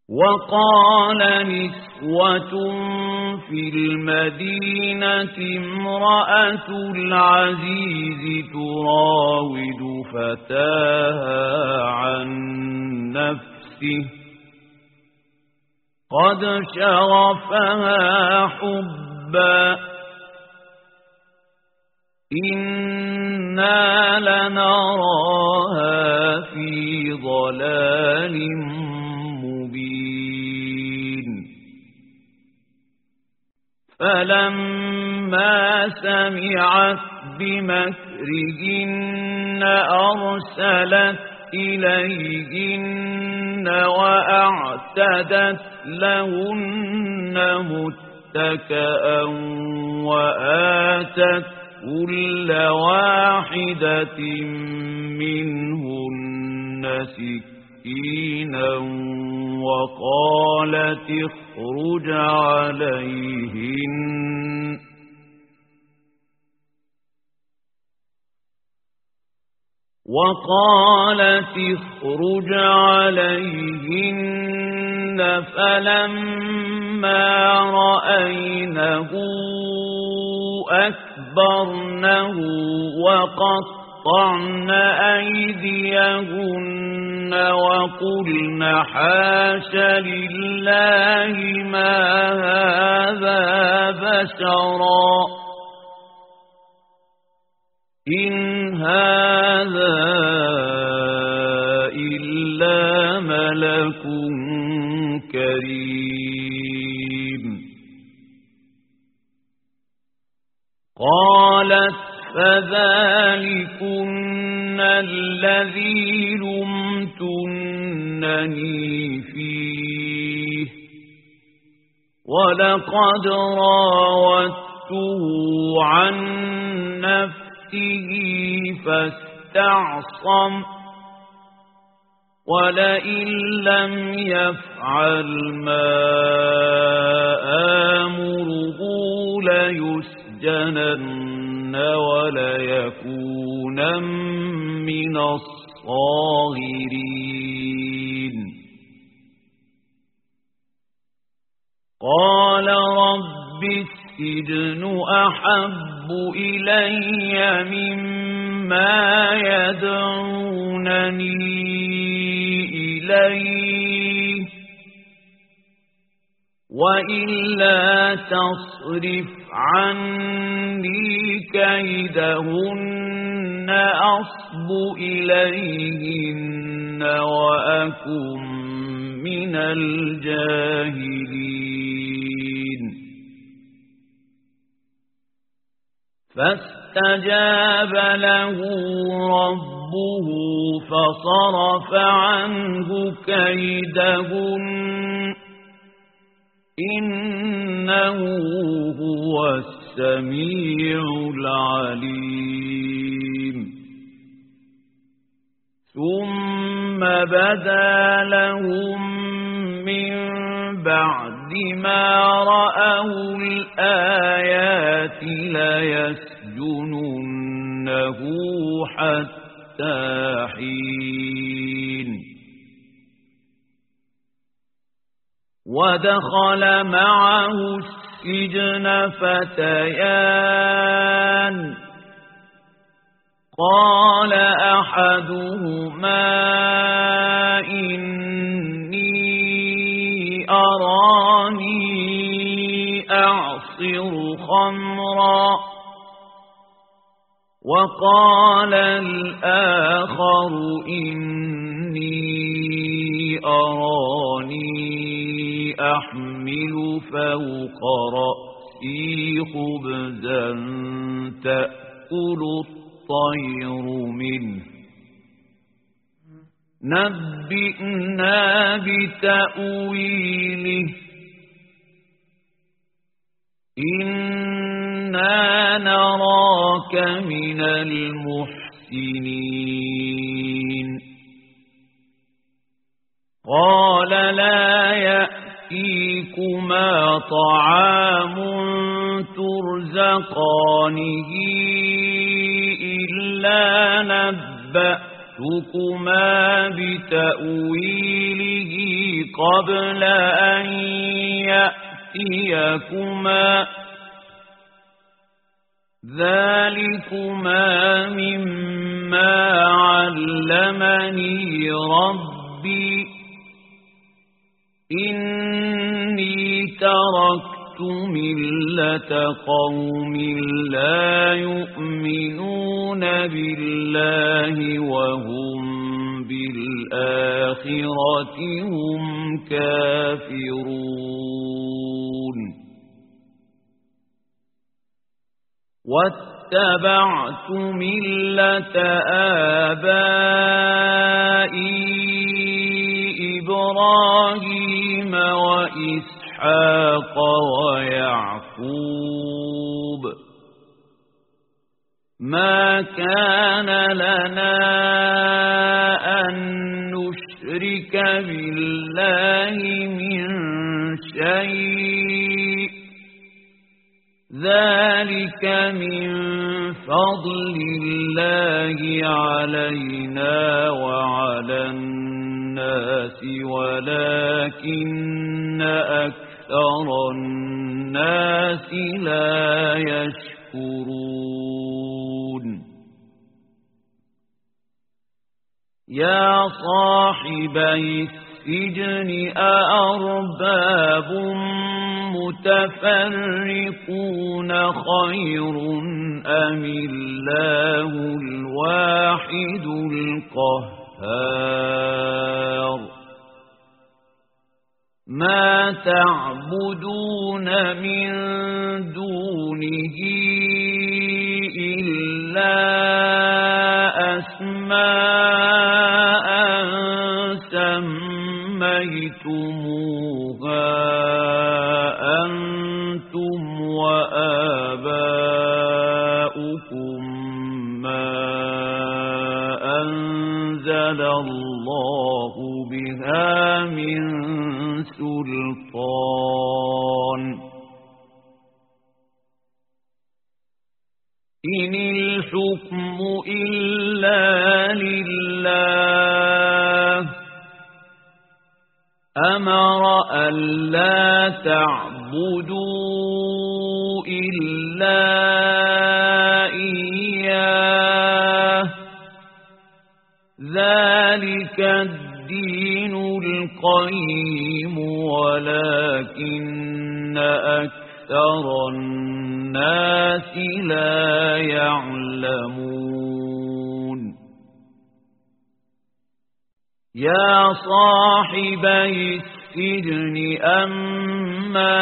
وقال نسوة في المدينة امرأة العزيز تراود فتاها عن نفسه قد شغفها حبا إنا لنراها في ضلال مبين فلما سمعت بمكرهن أرسلت إليهن وأعتدت لهن متكئا وآتت كل واحدة منهن سكينا وقالت اخرج عليهن فلما رأينه أكبرنه وقطعن أيديهن وقلن حاش لله ما هذا بشرا إن هذا إلا ملك كريم قالت فذلكن الذي لمتنني فيه ولقد راودته عن نفسه فاستعصم ولئن لم يفعل ما آمره ليسجنن وليكونن من الصاغرين قال رب السجن أحب إلي مما يدعونني إليه وإلا تصرف عني كيدهن أصب إليهن وأكن من الجاهلين فاستجاب له ربه فصرف عنه كيدهن إنه هو السميع العليم ثم بدا لهم من بعد ما رأوا الآيات ليسجننه حتى حين ودخل معه السجن فتيان قال أحدهما إني أراني أعصر خمرا وقال الآخر إني أراني أحمل فوق رأسي خبزا تأكل الطير منه نبئنا بتأويله إنا نراك من المحسنين قال لا يأتيكما طعام ترزقانه إلا نبأتكما بتأويله قبل أن يأتيكما ذلكما مما علمني ربي إني تركت ملة قوم لا يؤمنون بالله وهم بالآخرة هم كافرون واتبعت ملة آبائي إبراهيم وإسحاق ويعقوب ما كان لنا أن نشرك بالله من شيء ذلك من فضل الله علينا وعلى الناس ولكن أكثر الناس لا يشكرون يا صاحبي السجن أأرباب متفرقون خير أم الله الواحد القهار ما تعبدون من دونه إلا أسماء سميتموها أنتم وآباؤكم ما أنزل الله بها من سلطان إن الحكم إلا لله أمر ألا تعبدوا إلا إياه ذلك الدين القيم ولكن أكثر الناس لا يعلمون يا صاحبي السجن أما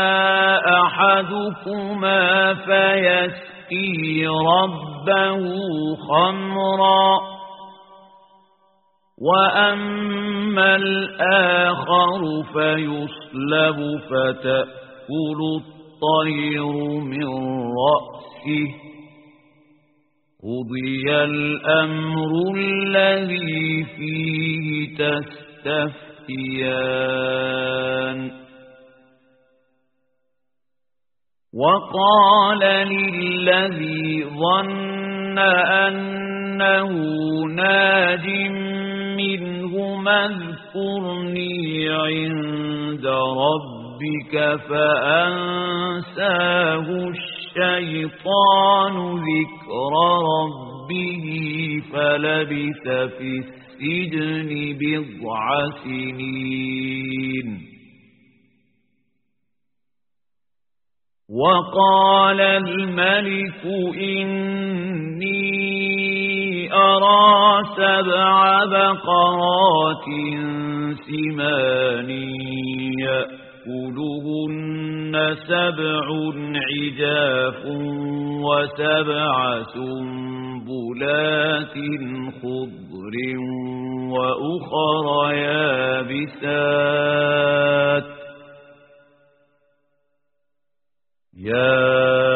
أحدكما فيسقي ربه خمرا وأما الآخر فيصلب فتأكل الطير من رأسه قضي الأمر الذي فيه تستفتيان وقال للذي ظن أنه ناج منهما اذكرني عند ربك فأنساه الشيطان ذكر ربه فلبث في السجن بضع سنين وقال الملك إني أرى 7 بقرات سمان يأكلهن 7 عجاف و7 سنبلات خضر وأخر يابسات يا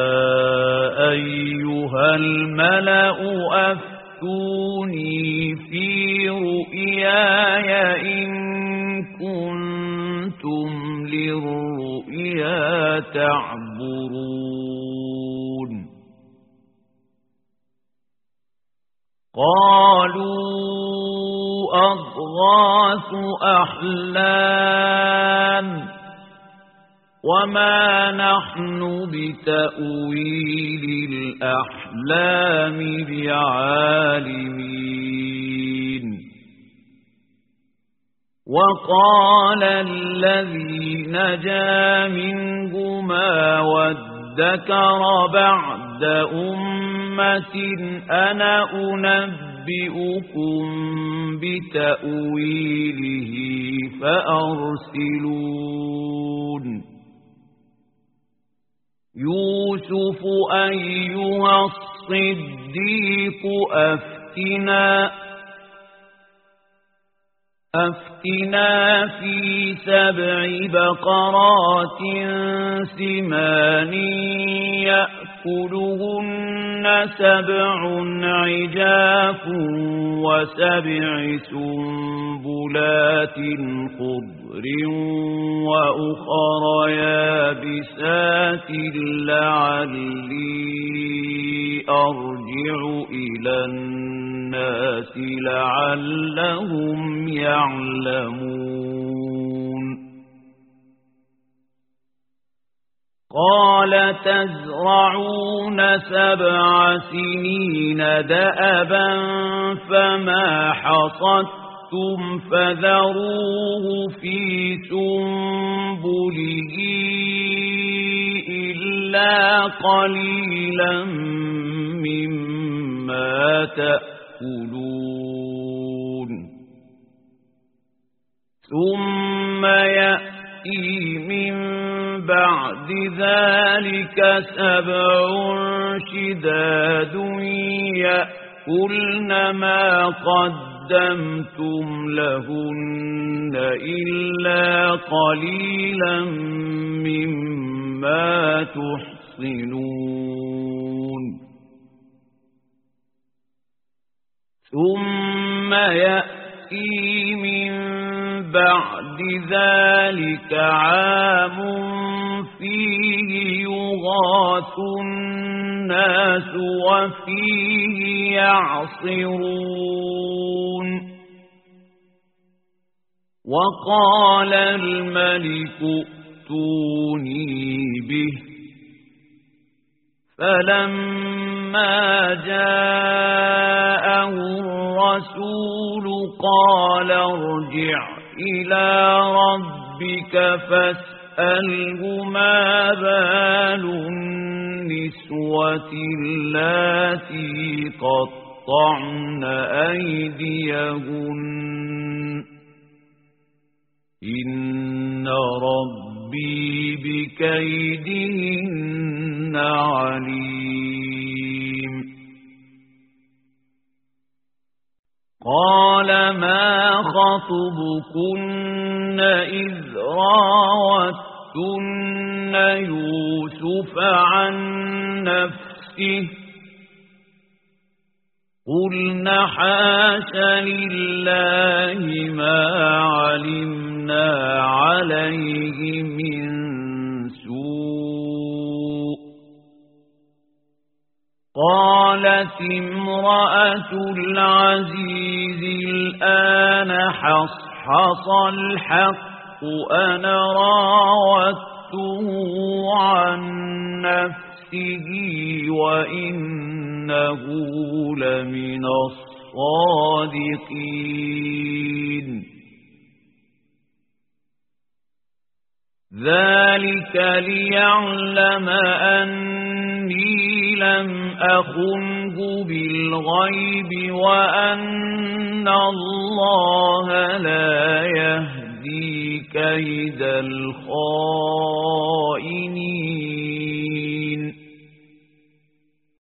أيها الملأ أفتوني في رؤياي إن كنتم للرؤيا تعبرون قالوا أضغاث أحلام وما نحن بتأويل الأحلام بعالمين وقال الذي نجا منهما وادكر بعد أمة أنا أنبئكم بتأويله فأرسلون يوسف أيها الصديق أفتنا في 7 بقرات سمان يأكلهن 7 عجاف و7 سنبلات خضر وأخر يابسات لعلي أرجع إلى الناس لعلهم يعلمون قال تزرعون 7 سنين دأبا فما حصدتم فذروه في سنبله إلا قليلا مما تأكلون ثم يأتي من بعد ذلك 7 شداد يأكلن ما قدمتم لهن إلا قليلا مما تحصنون ثم يأتي من بعد ذلك عام فيه يغاث الناس وفيه يعصرون وقال الملك ائتوني به فلما جاءه الرسول قال ارجع إلى ربك فاسأله ما بال النسوة اللاتي قطعن أيديهن إن ربي بكيدهن عليم قال ما خطبكن إذ راوتن يوسف عن نفسه قلنا حاش لله ما علمنا عليه من سوء قالت امرأة العزيز الآن حصحص الحق أنا راودته عن نفسه وإنه لمن الصادقين ذلك ليعلم أني لم أخنه بالغيب وأن الله لا يهدي كيد الخائنين